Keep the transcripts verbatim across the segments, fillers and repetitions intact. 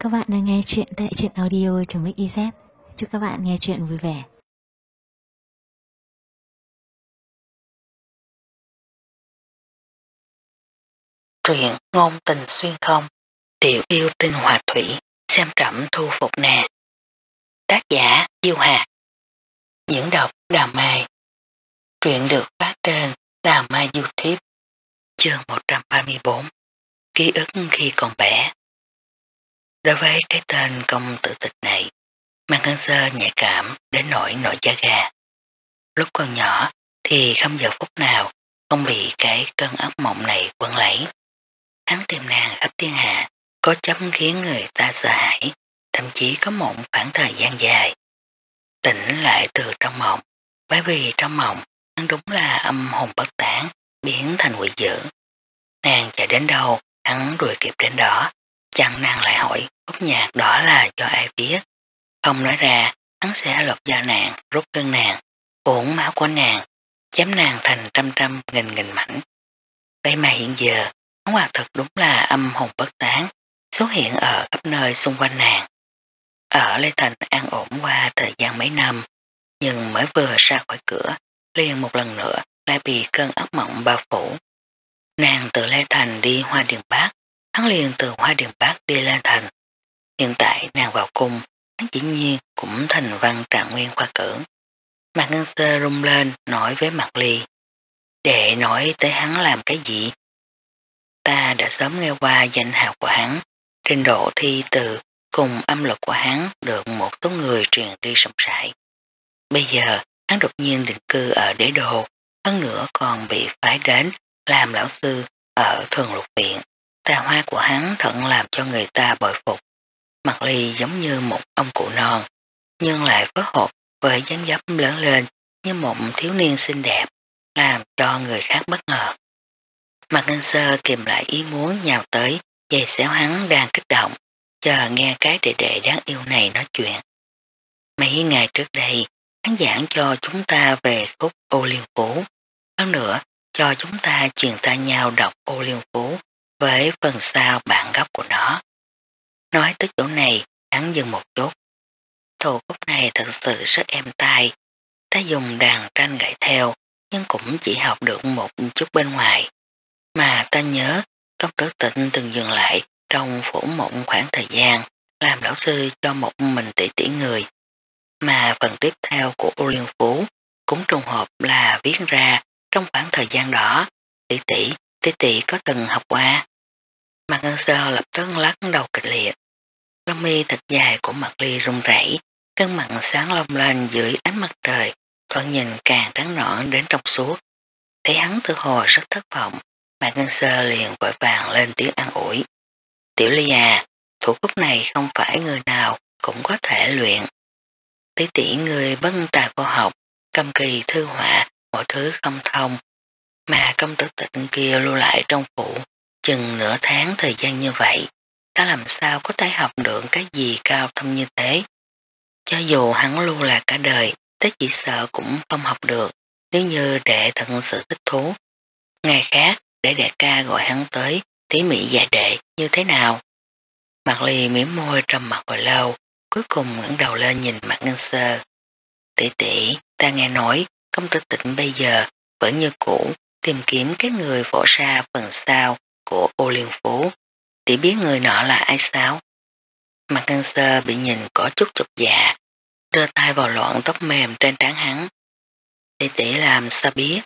các bạn đang nghe chuyện tại truyện audio.mixyz. Chúc các bạn nghe chuyện vui vẻ. Truyện ngôn tình xuyên không, tiểu yêu tinh hòa thủy, xem trẫm thu phục nàng. Tác giả Diêu Hạt. Diễn đọc Đào Mai. Truyện được phát trên Đào Mai YouTube. Chương một trăm ba mươi bốn. Ký ức khi còn bé. Đối với cái tên công tử tịch này, Mạc Ngân Sơ nhạy cảm đến nỗi nổi da gà. Lúc còn nhỏ thì không giờ phút nào không bị cái cơn ác mộng này quấn lấy. Hắn tìm nàng khắp thiên hạ, có chấm khiến người ta sợ hãi, thậm chí có một khoảng thời gian dài. Tỉnh lại từ trong mộng, bởi vì trong mộng hắn đúng là âm hồn bất tán, biến thành quỷ dữ. Nàng chạy đến đâu, hắn đuổi kịp đến đó, chẳng nàng lại hỏi khúc nhạc đó là do ai viết. Không nói ra, hắn sẽ lột da nàng, rút gân nàng, uống máu của nàng, chém nàng thành trăm trăm nghìn nghìn mảnh. Vậy mà hiện giờ, hắn quả thực đúng là âm hồn bất tán, xuất hiện ở khắp nơi xung quanh nàng. Ở Lê Thành an ổn qua thời gian mấy năm, nhưng mới vừa ra khỏi cửa, liền một lần nữa lại bị cơn ác mộng bao phủ. Nàng từ Lê Thành đi Hoa Điền Bắc, hắn liền từ Hoa Điền Bắc đi Lê Thành. Hiện tại nàng vào cung, hắn dĩ nhiên cũng thành văn trạng nguyên khoa cử. Mạc Ngân Sơ rung lên nói với Mạc Ly. Để nói tới hắn làm cái gì? Ta đã sớm nghe qua danh hào của hắn, trình độ thi từ cùng âm luật của hắn được một số người truyền đi rộng rãi. Bây giờ hắn đột nhiên định cư ở đế đô, hơn nữa còn bị phái đến làm lão sư ở thường lục viện. Tài hoa của hắn thật làm cho người ta bội phục. Mạc Ly giống như một ông cụ non, nhưng lại phối hợp với dáng dấp lớn lên như một thiếu niên xinh đẹp, làm cho người khác bất ngờ. Mạc Ngân Sơ kìm lại ý muốn nhào tới, giày xéo hắn đang kích động, chờ nghe cái đệ đệ đáng yêu này nói chuyện. Mấy ngày trước đây, hắn giảng cho chúng ta về khúc Ô Liên Phú, hơn nữa cho chúng ta truyền tay nhau đọc Ô Liên Phú với phần sau bản gốc của nó. Nói tới chỗ này, hắn dừng một chút. Thủ khúc này thật sự rất êm tai, ta dùng đàn tranh gảy theo, nhưng cũng chỉ học được một chút bên ngoài. Mà ta nhớ, công tử Tịnh từng dừng lại trong phủ một khoảng thời gian, làm lão sư cho một mình tỷ tỷ người. Mà phần tiếp theo của Ô Liên Phú cũng trùng hợp là viết ra trong khoảng thời gian đó. Tỷ tỷ, tỷ tỷ có từng học qua. Mạc Ngân Sơ lập tức lắc đầu kịch liệt. Lông mi thật dài của Mạc Ly rung rẩy, cân mặt sáng long lên dưới ánh mặt trời, thoạt nhìn càng trắng nõn đến trong suốt. Thấy hắn tự hồ rất thất vọng, Mạc Ngân Sơ liền vội vàng lên tiếng an ủi. Tiểu Ly à, thủ khúc này không phải người nào cũng có thể luyện. Tỷ tỷ người bất tài vô học, cầm kỳ thư họa, mọi thứ không thông. Mà công tử Tịnh kia lưu lại trong phủ, chừng nửa tháng thời gian như vậy, ta làm sao có thể học được cái gì cao thâm như thế. Cho dù hắn lưu là cả đời, thế chỉ sợ cũng không học được, nếu như đệ thật sự thích thú. Ngày khác, để đệ ca gọi hắn tới, tỉ mỉ dạy đệ như thế nào. Mạc Ly mỉm môi trầm mặt hồi lâu, cuối cùng ngẩng đầu lên nhìn Mạc Ngân Sơ. Tỷ tỷ, ta nghe nói, công tử Tịnh bây giờ vẫn như cũ tìm kiếm cái người phổ ra phần sau của Ô Liên Phú. Tỷ biết người nọ là ai sao? Mạc Ngân Sơ bị nhìn có chút chột dạ, đưa tay vào loạn tóc mềm trên trán hắn. Tỷ tỷ làm sao biết?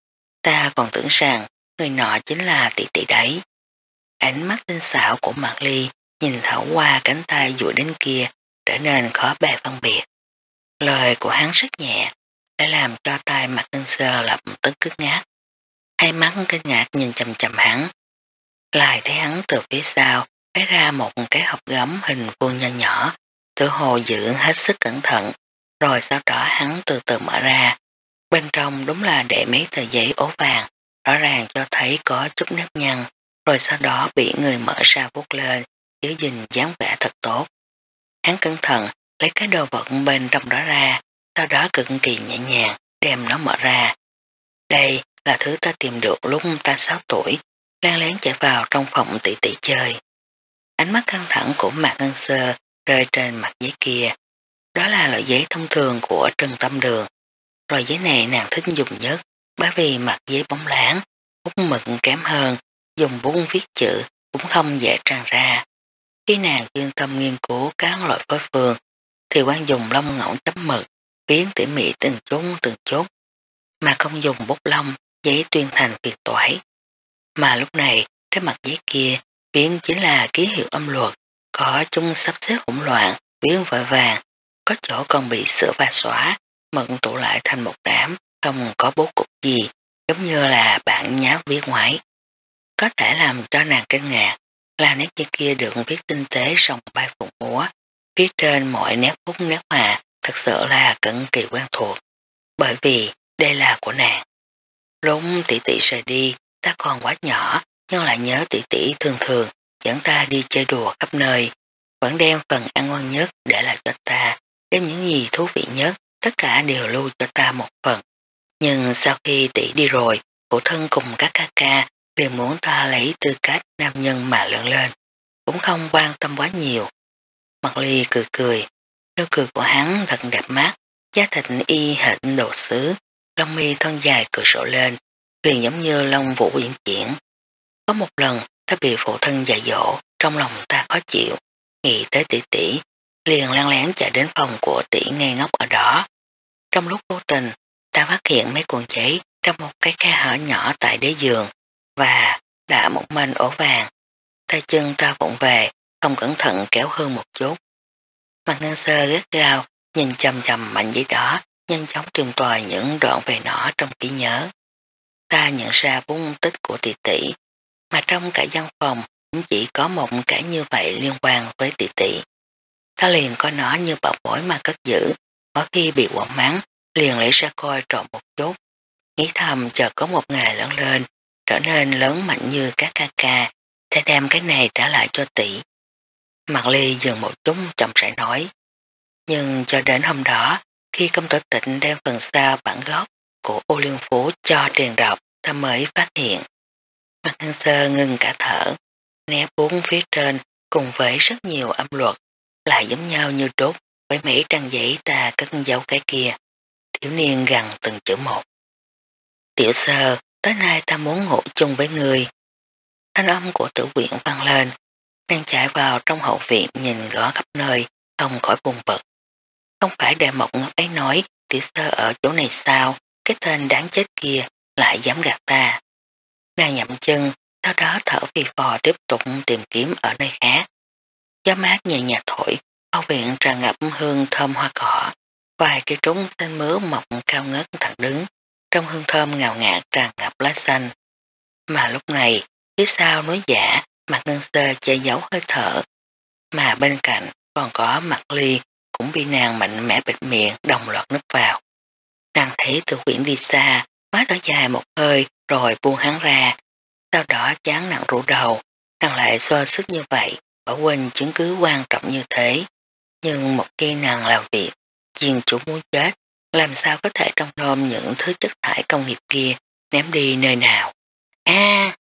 Ta còn tưởng rằng người nọ chính là tỷ tỷ đấy. Ánh mắt tinh xảo của Mạc Ly nhìn thấu qua cánh tay duỗi đến kia trở nên khó bề phân biệt. Lời của hắn rất nhẹ, đã làm cho tay Mạc Ngân Sơ lập tức cứng ngát. Hai mắt kinh ngạc nhìn chầm chầm hắn. Lại thấy hắn từ phía sau lấy ra một cái hộp gấm hình vuông nho nhỏ, tự hồ giữ hết sức cẩn thận, rồi sau đó hắn từ từ mở ra. Bên trong đúng là để mấy tờ giấy ố vàng, rõ ràng cho thấy có chút nếp nhăn, rồi sau đó bị người mở ra vuốt lên, giữ gìn dáng vẻ thật tốt. Hắn cẩn thận lấy cái đồ vật bên trong đó ra, sau đó cực kỳ nhẹ nhàng đem nó mở ra. Đây là thứ ta tìm được lúc ta sáu tuổi, lén lén chạy vào trong phòng tỷ tỷ chơi. Ánh mắt căng thẳng của Mạc Ngân Sơ rơi trên mặt giấy kia. Đó là loại giấy thông thường của Trần Tâm Đường. Loại giấy này nàng thích dùng nhất bởi vì mặt giấy bóng láng, bút mực kém hơn, dùng bút viết chữ cũng không dễ tràn ra. Khi nàng chuyên tâm nghiên cứu các loại phối phương thì quan dùng lông ngỗng chấm mực, viết tỉ mỉ từng chút từng chút, mà không dùng bút lông, giấy tuyên thành phiền toái. Mà lúc này trên mặt giấy kia viết chính là ký hiệu âm luật, có chung sắp xếp hỗn loạn, viết vội vàng, có chỗ còn bị sửa và xóa, mực tụ lại thành một đám, không có bố cục gì, giống như là bản nháp viết ngoại. Có thể làm cho nàng kinh ngạc là nét chữ kia được viết tinh tế rồng bay phụng múa, phía trên mọi nét bút nét hòa thật sự là cực kỳ quen thuộc, bởi vì đây là của nàng. Lúc tỷ tỷ rời đi, ta còn quá nhỏ, nhưng lại nhớ tỷ tỷ thường thường dẫn ta đi chơi đùa khắp nơi, vẫn đem phần ăn ngon nhất để lại cho ta, đem những gì thú vị nhất, tất cả đều lưu cho ta một phần. Nhưng sau khi tỷ đi rồi, phụ thân cùng các ca ca đều muốn ta lấy tư cách nam nhân mà lớn lên, cũng không quan tâm quá nhiều. Mặt Ly cười cười, nụ cười của hắn thật đẹp mắt, da thịt y hệt đồ sứ, lông mi thon dài cười sổ lên, liền giống như lông vũ uyển chuyển. Có một lần ta bị phụ thân dạy dỗ, trong lòng ta khó chịu, nghĩ tới tỷ tỷ, liền lăn lén chạy đến phòng của tỷ ngây ngốc ở đó. Trong lúc vô tình, ta phát hiện mấy cuộn giấy trong một cái khe hở nhỏ tại đế giường, và đã một manh ổ vàng. Tay chân ta vụng về, không cẩn thận kéo hơn một chút. Mặt Ngân Sơ gắt gao, nhìn chầm chầm mảnh giấy đó, nhanh chóng tìm tòi những đoạn về nó trong trí nhớ. Ta nhận ra vốn tích của tỷ tỷ, mà trong cả văn phòng cũng chỉ có một cái như vậy liên quan với tỷ tỷ. Ta liền coi nó như bảo bối mà cất giữ, mỗi khi bị quẩn mắng, liền lấy ra coi trộn một chút. Nghĩ thầm chờ có một ngày lớn lên, trở nên lớn mạnh như các ca ca, sẽ đem cái này trả lại cho tỷ. Mặt Ly dừng một chút chậm rãi nói. Nhưng cho đến hôm đó, khi công tử Tịnh đem phần sau bản gốc của Ô Liên Phú cho truyền đọc, ta mới phát hiện. Mặt Ngân Sơ ngừng cả thở, nét bốn phía trên cùng với rất nhiều âm luật, lại giống nhau như đốt với mấy trang giấy ta cất giấu cái kia. Thiếu niên gần từng chữ một. Tiểu Sơ, tới nay ta muốn ngủ chung với người. Thanh âm của Tử Quyển vang lên, đang chạy vào trong hậu viện nhìn gõ khắp nơi, không khỏi buồn bực. Không phải Đại Mộc Ngọc ấy nói Tiểu Sơ ở chỗ này sao, cái tên đáng chết kia lại dám gạt ta. Nàng nhậm chân, sau đó thở phì phò tiếp tục tìm kiếm ở nơi khác. Gió mát nhẹ nhàng thổi, hậu viện tràn ngập hương thơm hoa cỏ, vài cây trúng xanh mướt mọc cao ngất thẳng đứng, trong hương thơm ngào ngạt tràn ngập lá xanh. Mà lúc này, phía sau núi giả, Mặt Ngân Sơ che giấu hơi thở, mà bên cạnh còn có Mặt Ly cũng bị nàng mạnh mẽ bịt miệng đồng loạt núp vào. Nàng thấy Tử Quyển đi xa, mới thở dài một hơi rồi buông hắn ra, sau đó chán nặng rũ đầu, nàng lại xoa sức như vậy, bỏ quên chứng cứ quan trọng như thế. Nhưng một khi nàng làm việc, chiên chủ muốn chết, làm sao có thể trong nôm những thứ chất thải công nghiệp kia ném đi nơi nào. A à!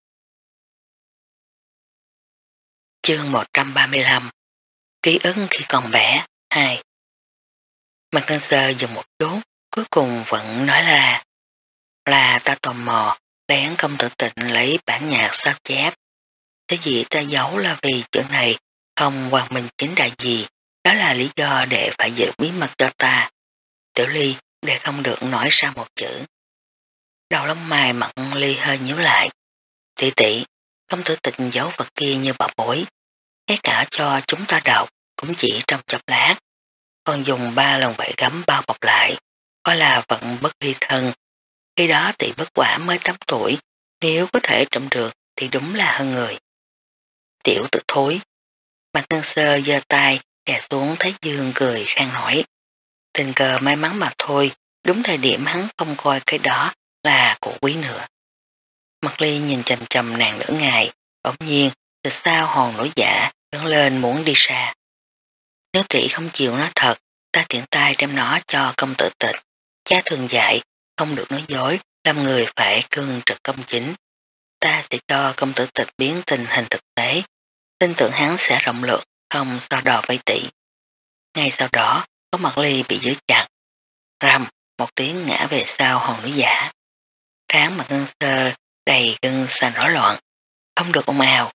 Chương một trăm ba mươi lăm Ký ức khi còn bé hai. Mặt Ngân Sơ dừng một chút, cuối cùng vẫn nói ra là ta tò mò lén công tử Tịnh lấy bản nhạc sao chép. Cái gì ta giấu là vì chuyện này không hoàn minh chính đại gì, đó là lý do để phải giữ bí mật cho ta. Tiểu Ly để không được nói ra một chữ. Đầu lông mày Mặt Ly hơi nhíu lại. Tỷ tỷ, công tử Tịnh giấu vật kia như bảo bối, ngay cả cho chúng ta đọc cũng chỉ trong chốc lát, còn dùng ba lần vải gấm bao bọc lại, coi là vận bất ly thân. Khi đó tỷ bất quả mới tám tuổi, nếu có thể trộm được thì đúng là hơn người. Tiểu tử thối. Mặt Ngân Sơ giơ tay đè xuống Thái Dương cười khang hỏi. Tình cờ may mắn mà thôi, đúng thời điểm hắn không coi cái đó là của quý nữa. Mặt Ly nhìn chầm chầm nàng nửa ngày, bỗng nhiên từ sau hòn nổi dạ đứng lên muốn đi xa. Nếu tỷ không chịu nói thật, ta tiện tay đem nó cho công tử Tịch. Cha thường dạy, không được nói dối, làm người phải cương trực công chính. Ta sẽ cho công tử Tịch biến tình hình thực tế. tin tưởng hắn sẽ rộng lượng, không so đo với tỷ. Ngay sau đó, có Mạc Ly bị giữ chặt. Rầm, một tiếng ngã về sau hòn núi giả. Trán Mạc Ngân Sơ đầy gân xanh rối loạn, không được ồn ào.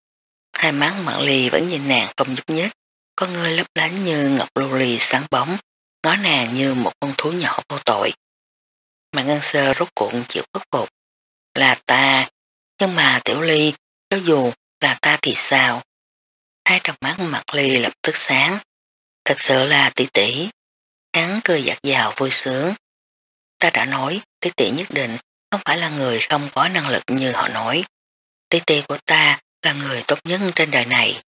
Hai mắt Mạc Ly vẫn nhìn nàng không nhúc nhích, con ngươi lấp lánh như ngọc lưu ly sáng bóng, ngó nàng như một con thú nhỏ vô tội. Mạc Ngân Sơ rốt cuộc chịu khuất phục. Là ta, nhưng mà Tiểu Ly, cho dù là ta thì sao? Hai trong mắt Mạc Ly lập tức sáng. Thật sự là tỷ tỷ. Hắn cười dạt dào vui sướng. Ta đã nói, tỷ tỷ nhất định không phải là người không có năng lực như họ nói. Tỷ tỷ của ta là người tốt nhất trên đời này.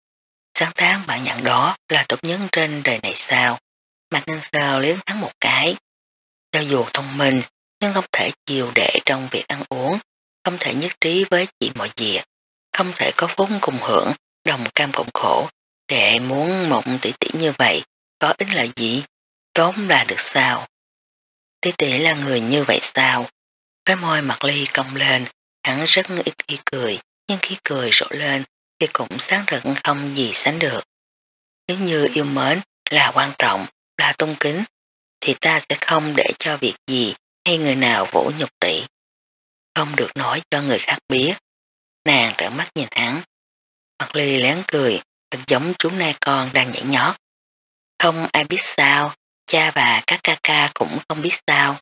Sáng tháng bạn nhận đó là tốt nhất trên đời này sao? Mạc Ngân Sơ liếc hắn một cái. Cho dù thông minh, nhưng không thể chiều đệ trong việc ăn uống, không thể nhất trí với chị mọi việc, không thể có vốn cùng hưởng, đồng cam cộng khổ. Đệ muốn một tỷ tỷ như vậy, có ích là gì? Tốn là được sao? Tỷ tỷ là người như vậy sao? Cái môi Mạc Ly cong lên, hắn rất ít khi cười, nhưng khi cười rộ lên thì cũng sáng rực không gì sánh được. Nếu như yêu mến là quan trọng, là tôn kính, thì ta sẽ không để cho việc gì hay người nào vũ nhục tỷ. Không được nói cho người khác biết. Nàng trợn mắt nhìn hắn. Mạc Ly lén cười, thật giống chú nai con đang nhảy nhót. Không ai biết sao, cha và các ca ca cũng không biết sao.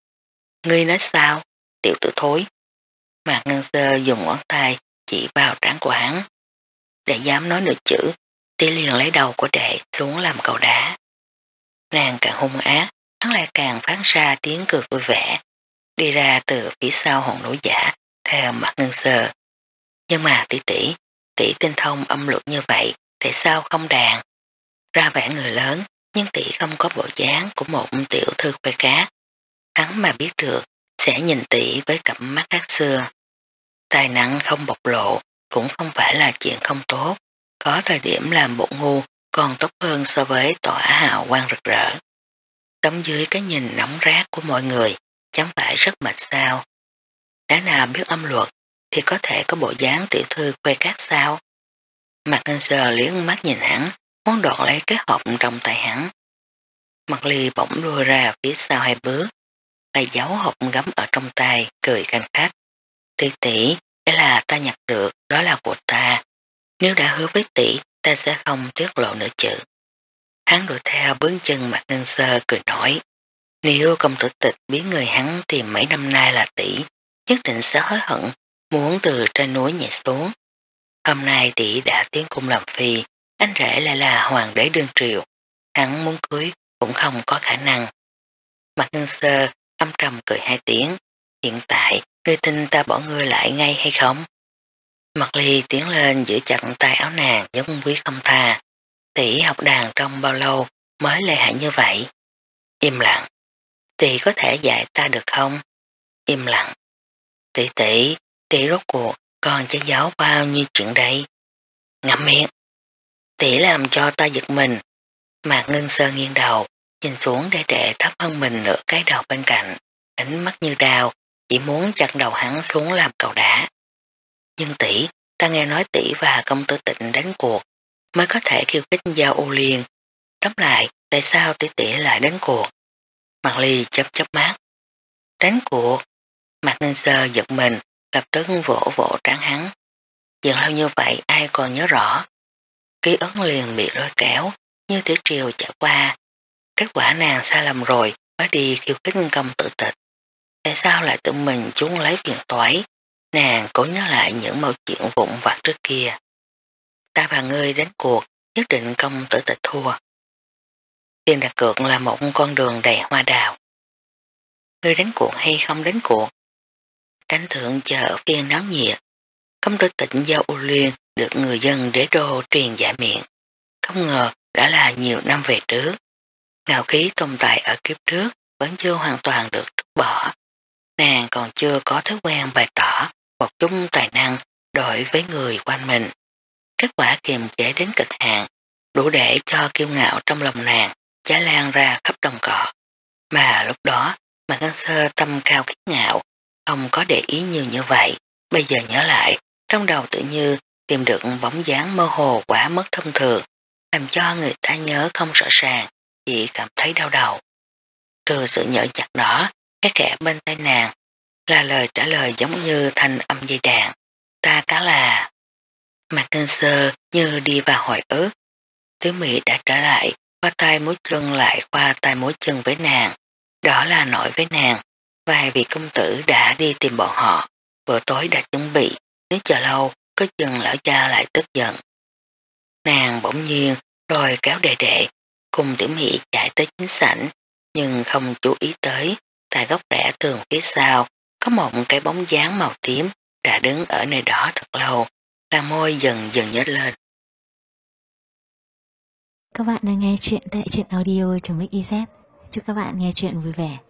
Ngươi nói sao? Tiểu tử thối. Mạc Ngân Sơ dùng ngón tay chỉ vào trán của hắn. Để dám nói nửa chữ, tỷ liền lấy đầu của đệ xuống làm cầu đá. Nàng càng hung ác, hắn lại càng phát ra tiếng cười vui vẻ, đi ra từ phía sau hòn núi giả theo Mạc Ngân Sơ. Nhưng mà tỷ tỷ, tỷ tinh thông âm luật như vậy, tại sao không đàn? Ra vẻ người lớn, nhưng tỷ không có bộ dáng của một tiểu thư khuê cát. Hắn mà biết được, sẽ nhìn tỷ với cặp mắt khác xưa. Tài năng không bộc lộ, cũng không phải là chuyện không tốt. Có thời điểm làm bộ ngu còn tốt hơn so với tỏa hào quang rực rỡ. Tấm dưới cái nhìn nóng rát của mọi người, chẳng phải rất mệt sao. Đã nào biết âm luật thì có thể có bộ dáng tiểu thư khuê cát sao. Mạc Ngân Sơ liếc mắt nhìn hắn, muốn đoạt lấy cái hộp trong tay hắn. Mạc Ly bỗng lùi ra phía sau hai bước, lại giấu hộp gấm ở trong tay, cười canh khách. Tỷ tỷ, đây là ta nhặt được, đó là của ta. Nếu đã hứa với tỷ, ta sẽ không tiết lộ nửa chữ. Hắn đuổi theo bước chân Mạc Ngân Sơ cười nói. Nếu công tử tịch biết người hắn tìm mấy năm nay là tỷ, nhất định sẽ hối hận, muốn từ trên núi nhảy xuống. Hôm nay tỷ đã tiến cung làm phi, anh rể lại là hoàng đế đương triều. Hắn muốn cưới cũng không có khả năng. Mạc Ngân Sơ âm trầm cười hai tiếng. Hiện tại, ngươi tin ta bỏ ngươi lại ngay hay không? Mạc Ly tiến lên giữ chặt tay áo nàng giống quý không tha. Tỷ học đàn trong bao lâu mới lợi hại như vậy? Im lặng. Tỷ có thể dạy ta được không? Im lặng. Tỷ tỷ, tỷ rốt cuộc còn che giấu bao nhiêu chuyện đây? Ngậm miệng. Tỷ làm cho ta giật mình. Mạc Ngân Sơ nghiêng đầu, nhìn xuống để đệ thấp hơn mình nửa cái đầu bên cạnh, ánh mắt như đào, chỉ muốn chặt đầu hắn xuống làm cầu đá. Nhưng tỷ, ta nghe nói tỷ và công tử Tịnh đánh cuộc, mới có thể khiêu khích Giao U Liên. Tóm lại, tại sao tỷ tỷ lại đánh cuộc? Mạc Ly chớp chớp mắt. Đánh cuộc? Mạc Ngân Sơ giật mình, lập tức vỗ vỗ trán hắn. Dần lâu như vậy ai còn nhớ rõ. Ký ức liền bị lôi kéo, như tiểu triều chạy qua. Kết quả nàng sai lầm rồi, mới đi khiêu khích công tử Tịch. Tại sao lại tự mình chúng lấy phiền toái? Nàng cố nhớ lại những mâu chuyện vụn vặt trước kia. Ta và ngươi đánh cuộc, nhất định công tử Tịch thua. Tiền đặt cược là một con đường đầy hoa đào. Ngươi đánh cuộc hay không đánh cuộc? Cảnh thượng chờ ở phiên náo nhiệt. Công tử Tịch Giao U Liên được người dân đế đô truyền dạ miệng. Không ngờ đã là nhiều năm về trước. Ngạo khí tồn tại ở kiếp trước vẫn chưa hoàn toàn được trút bỏ. Nàng còn chưa có thói quen bày tỏ một chút tài năng đối với người quanh mình. Kết quả kiềm chế đến cực hạn, đủ để cho kiêu ngạo trong lòng nàng cháy lan ra khắp đồng cỏ. Mà lúc đó, Mạc Ngân Sơ tâm cao kiết ngạo, không có để ý nhiều như vậy. Bây giờ nhớ lại, trong đầu tự như tìm được bóng dáng mơ hồ quá mất thông thường, làm cho người ta nhớ không rõ ràng, chỉ cảm thấy đau đầu. Trừ sự nhỡ nhặt đó, cái kẻ bên tay nàng là lời trả lời giống như thanh âm dây đàn. Ta cá là... Mặt Ngân Sơ như đi vào hồi ức. Tiểu Mỹ đã trở lại, qua tay mối chân lại qua tay mối chân với nàng. Đó là nổi với nàng. Vài vị công tử đã đi tìm bọn họ. Bữa tối đã chuẩn bị, nếu chờ lâu, có chừng lão cha lại tức giận. Nàng bỗng nhiên rồi kéo đệ đệ, cùng Tiểu Mỹ chạy tới chính sảnh, nhưng không chú ý tới, tại góc rẽ tường phía sau, có một cái bóng dáng màu tím đã đứng ở nơi đó thật lâu, làn môi dần dần nhếch lên. Các bạn đang nghe chuyện tại truyện audio.mix.iz. Chúc các bạn nghe chuyện vui vẻ.